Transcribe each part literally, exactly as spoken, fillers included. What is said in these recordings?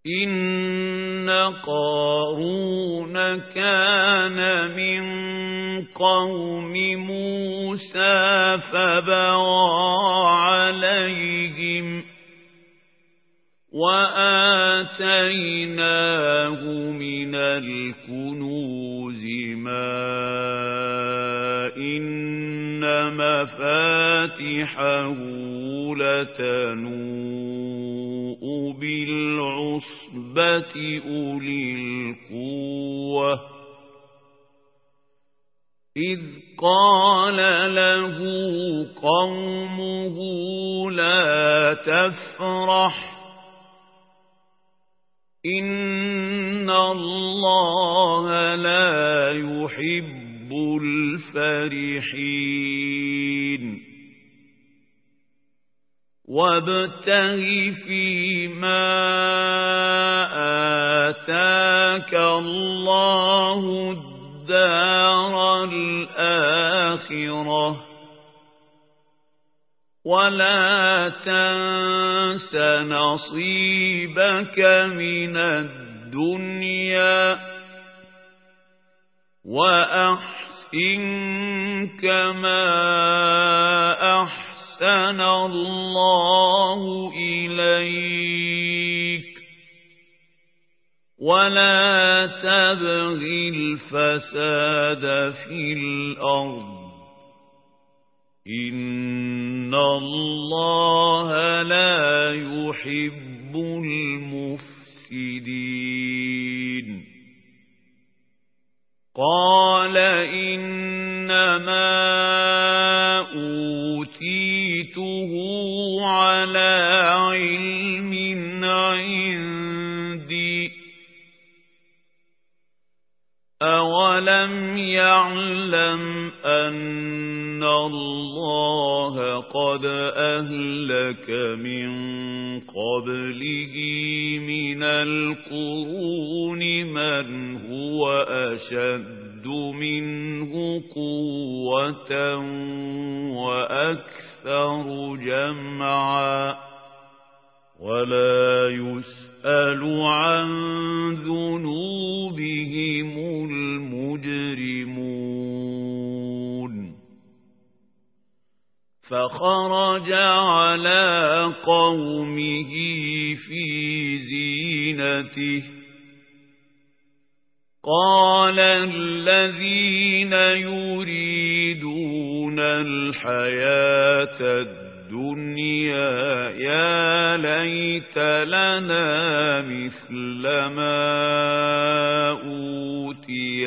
إن قارون كان من قوم موسى فبغى عليهم وآتيناه من الكنوز ما إن مفاتحه لتنوء بالعصبة أولي القوة إذ قال له قومه لا تفرح إن الله لا يحب الفرحين وابتغ فيما آتاك الله الدار الآخرة ولا تنس نصيبك من الدنيا وأحسن كما أحسن الله إليك ولا تبغ الفساد في الأرض إن الله لا يحب المفسدين قال إنما أوتيته على علم عندي أولم يعلم أن الله قد أهلك من قبله من القرون من هو أشد منه قوة وأكثر جمعا ولا يسأل عن ذنوبهم المجرمون فخرج على قومه في زينته قال الذين يريدون الحياة الدنيا يا ليت لنا مثل ما أوتي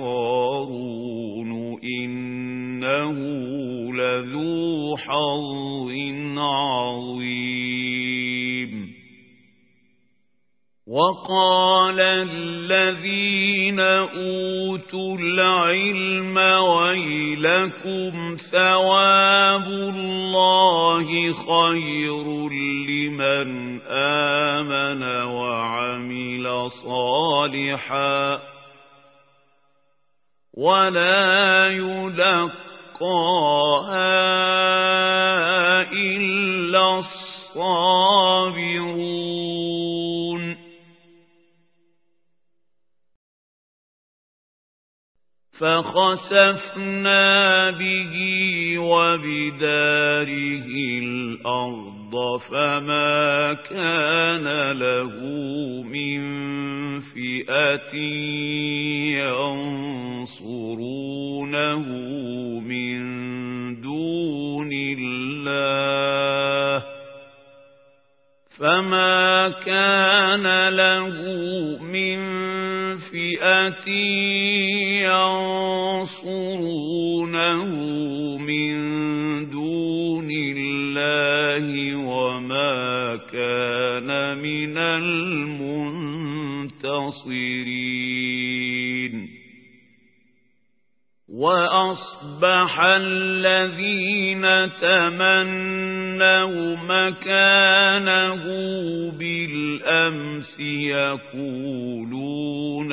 قارون إنه لذو حظ عظيم وقال الذين أوتوا العلم ويلكم ثواب الله خير لمن آمن وعمل صالحا ولا يلقاها إلا الصابرون فخسفنا به وبداره الأرض فما كان له من فئة ينصرونه من دون الله فما كان له من فئة ينصرونه من دون الله وما كان من المنتصرين وأصبح الذين تمنوا مكانه بالأمس يقولون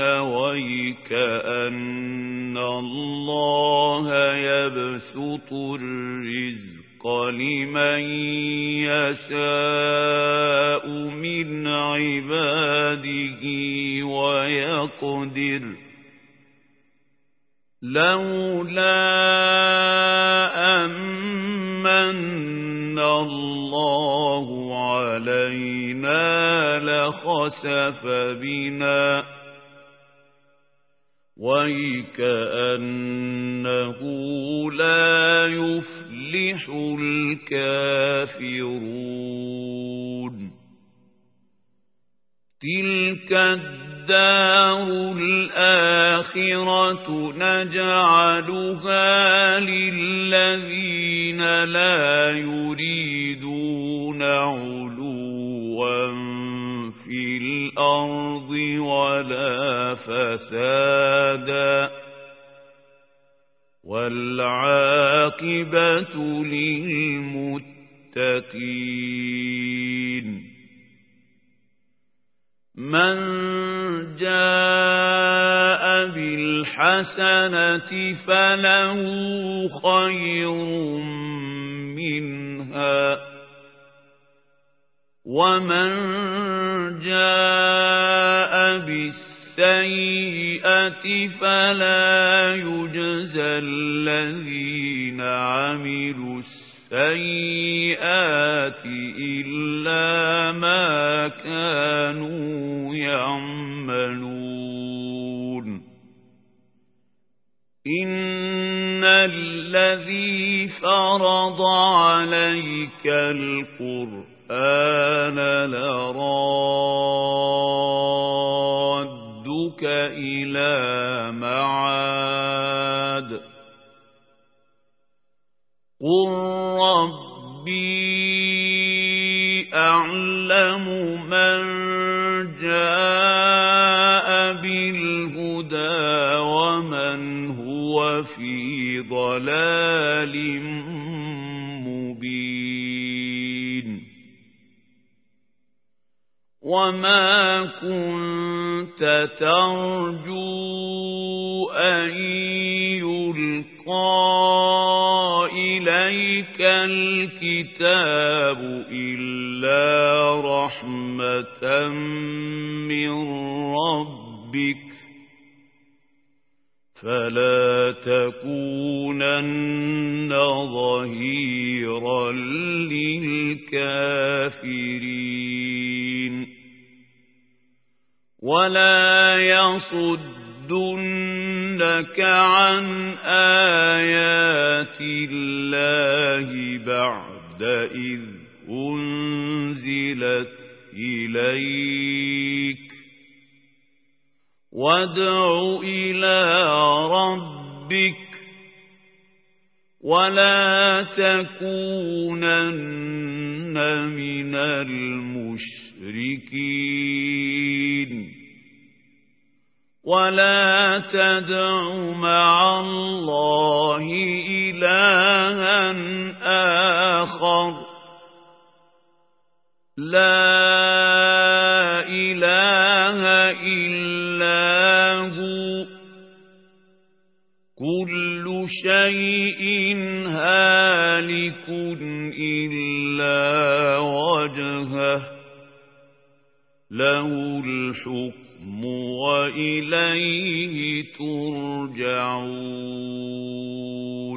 ويكأن الله يبسط الرزق لمن يشاء من عباده عباده ويقدر لولا أمن الله علينا لخسف بنا وَيْكَأَنَّهُ لَا يُفْلِحُ الْكَافِرُونَ تِلْكَ الدَّارُ الْآخِرَةُ نَجْعَلُهَا لِلَّذِينَ لَا يُرِيدُونَ عُلُوًّا في الأرض ولا فسادا والعاقبة للمتقين من جاء بالحسنة فله خير منها ومن جاء بالسيئة فلا يجزى الذين عملوا السيئات إلا ما كانوا يعملون إن الذي فرض عليك القرآن أنا لرادك إلى معاد قل ربي أعلم من جاء بالهدى ومن هو في ضلال وما كنت ترجو أن يلقى إليك الكتاب إلا رحمة من ربك فلا تكونن ظهيرا للكافرين ولا يصدنك عن آيات الله بعد إذ أنزلت إليك وادع إلى ربك ولا تكونن من المشركين ولا تدع مع الله إلها آخر لا إله إلا هو كل شيء هالك إلا وجهه له الحكم وإليه ترجعون